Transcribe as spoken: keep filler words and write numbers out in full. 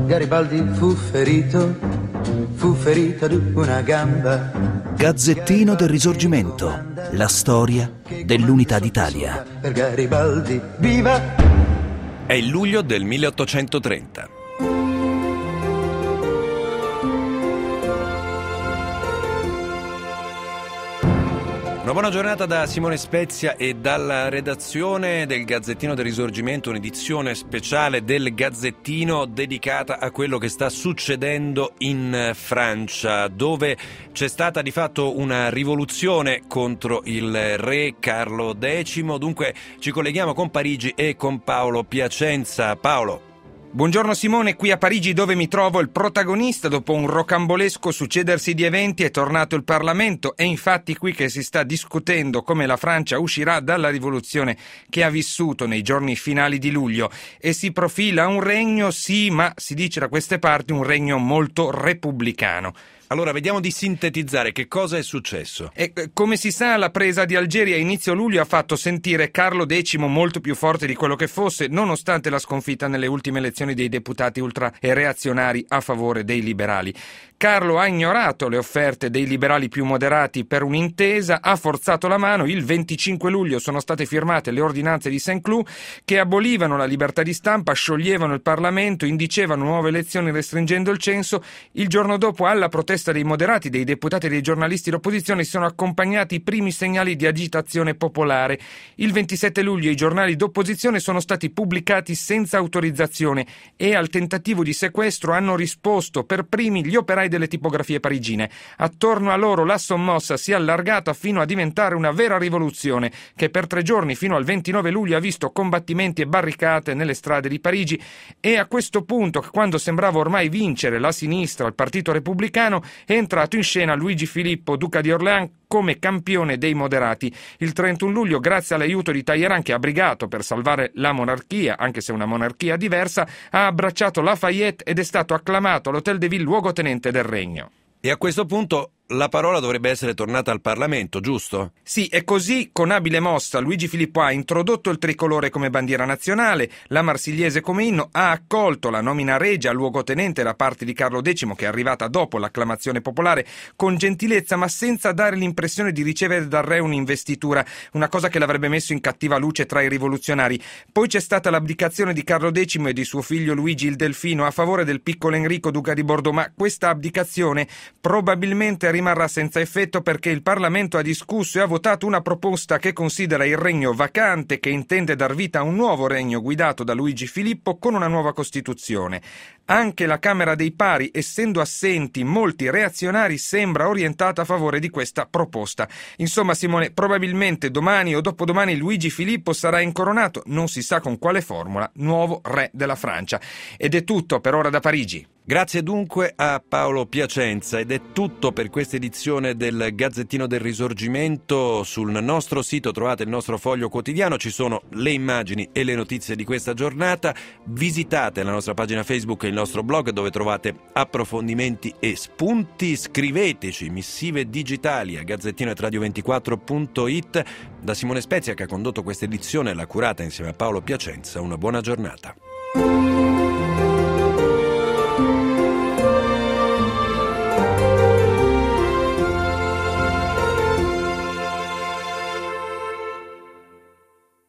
Garibaldi fu ferito, fu ferito ad una gamba. Gazzettino del Risorgimento, la storia dell'unità d'Italia. Per Garibaldi, viva! È il luglio del milleottocentotrenta. Una buona giornata da Simone Spezia e dalla redazione del Gazzettino del Risorgimento, un'edizione speciale del Gazzettino dedicata a quello che sta succedendo in Francia, dove c'è stata di fatto una rivoluzione contro il re Carlo decimo. Dunque ci colleghiamo con Parigi e con Paolo Piacenza. Paolo. Buongiorno Simone, qui a Parigi dove mi trovo il protagonista. Dopo un rocambolesco succedersi di eventi è tornato il Parlamento. È infatti qui che si sta discutendo come la Francia uscirà dalla rivoluzione che ha vissuto nei giorni finali di luglio e si profila un regno, sì, ma si dice da queste parti un regno molto repubblicano. Allora, vediamo di sintetizzare che cosa è successo. E, come si sa, la presa di Algeri a inizio luglio ha fatto sentire Carlo decimo molto più forte di quello che fosse, nonostante la sconfitta nelle ultime elezioni dei deputati ultra e reazionari a favore dei liberali. Carlo ha ignorato le offerte dei liberali più moderati per un'intesa, ha forzato la mano. Il venticinque luglio sono state firmate le ordinanze di Saint-Cloud che abolivano la libertà di stampa, scioglievano il Parlamento, indicevano nuove elezioni restringendo il censo. Il giorno dopo, alla protesta dei moderati, dei deputati e dei giornalisti d'opposizione, si sono accompagnati i primi segnali di agitazione popolare. Il ventisette luglio i giornali d'opposizione sono stati pubblicati senza autorizzazione e al tentativo di sequestro hanno risposto per primi gli operai delle tipografie parigine. Attorno a loro la sommossa si è allargata fino a diventare una vera rivoluzione che per tre giorni fino al ventinove luglio ha visto combattimenti e barricate nelle strade di Parigi. E a questo punto, quando sembrava ormai vincere la sinistra, il Partito Repubblicano, è entrato in scena Luigi Filippo, duca di Orléans, come campione dei moderati. Il trentuno luglio, grazie all'aiuto di Talleyrand, che ha brigato per salvare la monarchia, anche se una monarchia diversa, ha abbracciato Lafayette ed è stato acclamato all'Hôtel de Ville luogotenente del regno. E a questo punto la parola dovrebbe essere tornata al Parlamento, giusto? Sì, e così, con abile mossa, Luigi Filippo ha introdotto il tricolore come bandiera nazionale, la Marsigliese come inno, ha accolto la nomina regia luogotenente da parte di Carlo decimo, che è arrivata dopo l'acclamazione popolare, con gentilezza ma senza dare l'impressione di ricevere dal re un'investitura, una cosa che l'avrebbe messo in cattiva luce tra i rivoluzionari. Poi c'è stata l'abdicazione di Carlo decimo e di suo figlio Luigi il Delfino a favore del piccolo Enrico, duca di Bordeaux, ma questa abdicazione probabilmente rimarrà senza effetto perché il Parlamento ha discusso e ha votato una proposta che considera il regno vacante, che intende dar vita a un nuovo regno guidato da Luigi Filippo con una nuova Costituzione. Anche la Camera dei Pari, essendo assenti molti reazionari, sembra orientata a favore di questa proposta. Insomma, Simone, probabilmente domani o dopodomani Luigi Filippo sarà incoronato, non si sa con quale formula, nuovo re della Francia. Ed è tutto per ora da Parigi. Grazie dunque a Paolo Piacenza ed è tutto per questa edizione del Gazzettino del Risorgimento. Sul nostro sito trovate il nostro foglio quotidiano, ci sono le immagini e le notizie di questa giornata. Visitate la nostra pagina Facebook e il nostro blog dove trovate approfondimenti e spunti. Scriveteci missive digitali a gazzettino at radio ventiquattro punto it. Da Simone Spezia, che ha condotto questa edizione, l'ha curata insieme a Paolo Piacenza. Una buona giornata.